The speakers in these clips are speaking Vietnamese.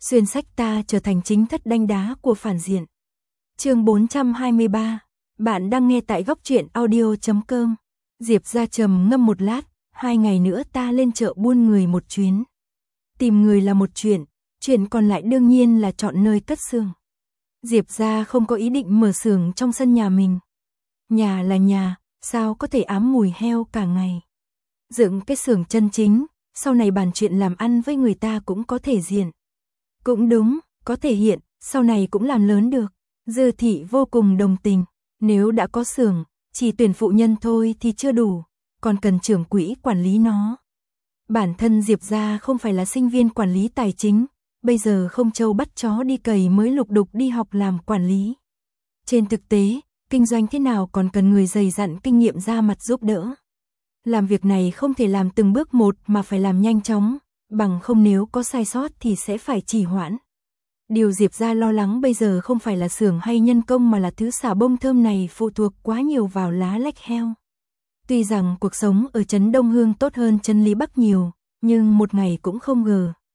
xuyên sách ta trở thành chính thất đanh đá của phản diện. Chương 423, bạn đang nghe tại góc truyện audio.com. Diệp Gia trầm ngâm một lát, 2 ngày nữa ta lên chợ buôn người một chuyến. Tìm người là một chuyện còn lại đương nhiên là chọn nơi cất xưởng. Diệp Gia không có ý định mở xưởng trong sân nhà mình. Nhà là nhà, sao có thể ám mùi heo cả ngày. Dựng cái xưởng chân chính, sau này bàn chuyện làm ăn với người ta cũng có thể diện. Cũng đúng, có thể hiện, sau này cũng làm lớn được. Dư thị vô cùng đồng tình, nếu đã có xưởng, chỉ tuyển phụ nhân thôi thì chưa đủ, còn cần trưởng quỹ quản lý nó. Bản thân Diệp Gia không phải là sinh viên quản lý tài chính, bây giờ không trâu bắt chó đi cày mới lục đục đi học làm quản lý. Trên thực tế, kinh doanh thế nào còn cần người dày dặn kinh nghiệm ra mặt giúp đỡ. Làm việc này không thể làm từng bước một mà phải làm nhanh chóng, bằng không nếu có sai sót thì sẽ phải trì hoãn. Điều Diệp Gia lo lắng bây giờ không phải là xưởng hay nhân công mà là thứ xà bông thơm này phụ thuộc quá nhiều vào lá lách heo. Tuy rằng cuộc sống ở trấn Đông Hương tốt hơn trấn Lý Bắc nhiều, nhưng một ngày cũng không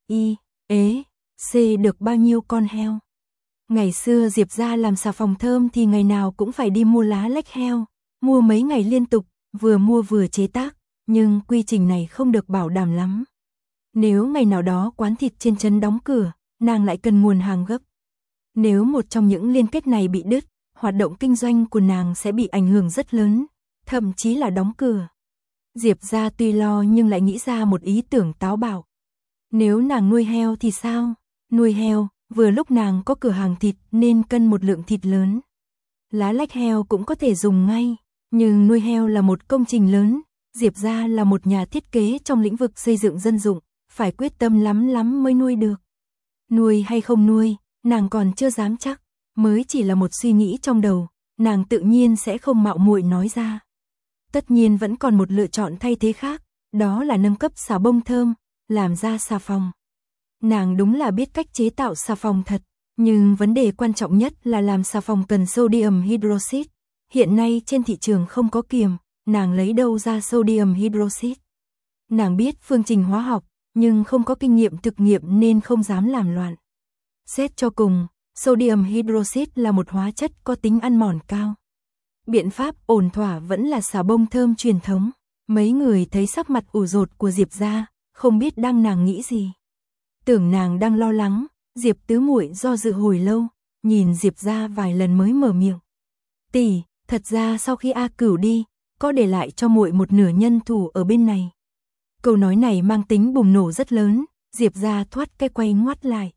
được bao nhiêu con heo. Ngày xưa Diệp Gia làm xà phòng thơm thì ngày nào cũng phải đi mua lá lách heo, mua mấy ngày liên tục, vừa mua vừa chế tác, nhưng quy trình này không được bảo đảm lắm. Nếu ngày nào đó quán thịt trên trấn đóng cửa, nàng lại cần nguồn hàng gấp. Nếu một trong những liên kết này bị đứt, hoạt động kinh doanh của nàng sẽ bị ảnh hưởng rất lớn, thậm chí là đóng cửa. Diệp Gia tuy lo nhưng lại nghĩ ra một ý tưởng táo bạo. Nếu nàng nuôi heo thì sao? Nuôi heo, vừa lúc nàng có cửa hàng thịt nên cân một lượng thịt lớn. Lá lách heo cũng có thể dùng ngay, nhưng nuôi heo là một công trình lớn, Diệp Gia là một nhà thiết kế trong lĩnh vực xây dựng dân dụng, phải quyết tâm lắm mới nuôi được. Nuôi hay không nuôi, nàng còn chưa dám chắc, mới chỉ là một suy nghĩ trong đầu, nàng tự nhiên sẽ không mạo muội nói ra. Tất nhiên vẫn còn một lựa chọn thay thế khác, đó là nâng cấp xà bông thơm, làm ra xà phòng. Nàng đúng là biết cách chế tạo xà phòng thật, nhưng vấn đề quan trọng nhất là làm xà phòng cần sodium hydroxit. Hiện nay trên thị trường không có kiềm, nàng lấy đâu ra sodium hydroxit. Nàng biết phương trình hóa học, nhưng không có kinh nghiệm thực nghiệm nên không dám làm loạn. Xét cho cùng, sodium hydroxit là một hóa chất có tính ăn mòn cao. Biện pháp ổn thỏa vẫn là xà bông thơm truyền thống. Mấy người thấy sắc mặt ủ rột của Diệp Gia, không biết đang nàng nghĩ gì. Tưởng nàng đang lo lắng, Diệp Tứ Muội do dự hồi lâu, nhìn Diệp Gia vài lần mới mở miệng. "Tỷ, thật ra sau khi A Cửu đi, có để lại cho muội một nửa nhân thủ ở bên này." Câu nói này mang tính bùng nổ rất lớn, Diệp Gia thoát cái quay ngoắt lại.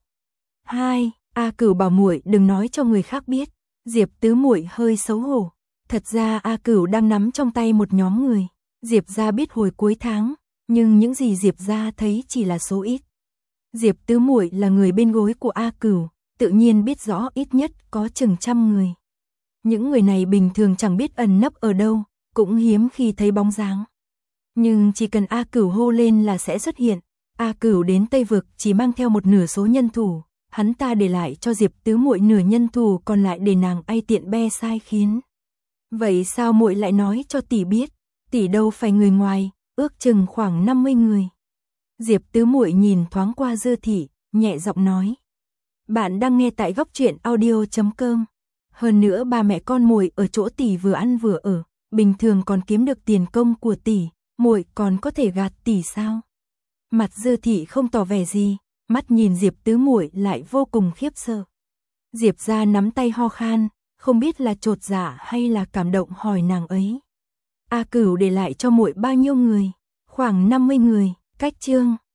A Cửu bảo muội đừng nói cho người khác biết." Diệp Tứ Muội hơi xấu hổ. Thật ra A Cửu đang nắm trong tay một nhóm người. Diệp Gia biết hồi cuối tháng, nhưng những gì Diệp Gia thấy chỉ là số ít. Diệp Tứ Muội là người bên gối của A Cửu, tự nhiên biết rõ ít nhất có chừng 100 người. Những người này bình thường chẳng biết ẩn nấp ở đâu, cũng hiếm khi thấy bóng dáng. Nhưng chỉ cần A Cửu hô lên là sẽ xuất hiện. A Cửu đến Tây Vực chỉ mang theo một nửa số nhân thủ, hắn ta để lại cho Diệp Tứ Muội nửa nhân thủ còn lại để nàng ai tiện be sai khiến. "Vậy sao muội lại nói cho tỷ biết? Tỷ đâu phải người ngoài, ước chừng khoảng 50 người." Diệp Tứ Muội nhìn thoáng qua Dư thị, nhẹ giọng nói. "Bạn đang nghe tại góc truyện audio.com. Hơn nữa ba mẹ con muội ở chỗ tỷ vừa ăn vừa ở, bình thường còn kiếm được tiền công của tỷ, muội còn có thể gạt tỷ sao?" Mặt Dư thị không tỏ vẻ gì, mắt nhìn Diệp Tứ Muội lại vô cùng khiếp sợ. Diệp Gia nắm tay ho khan, không biết là chột dạ hay là cảm động hỏi nàng ấy. "A Cửu để lại cho muội bao nhiêu người?" "Khoảng 50 người." Cách chương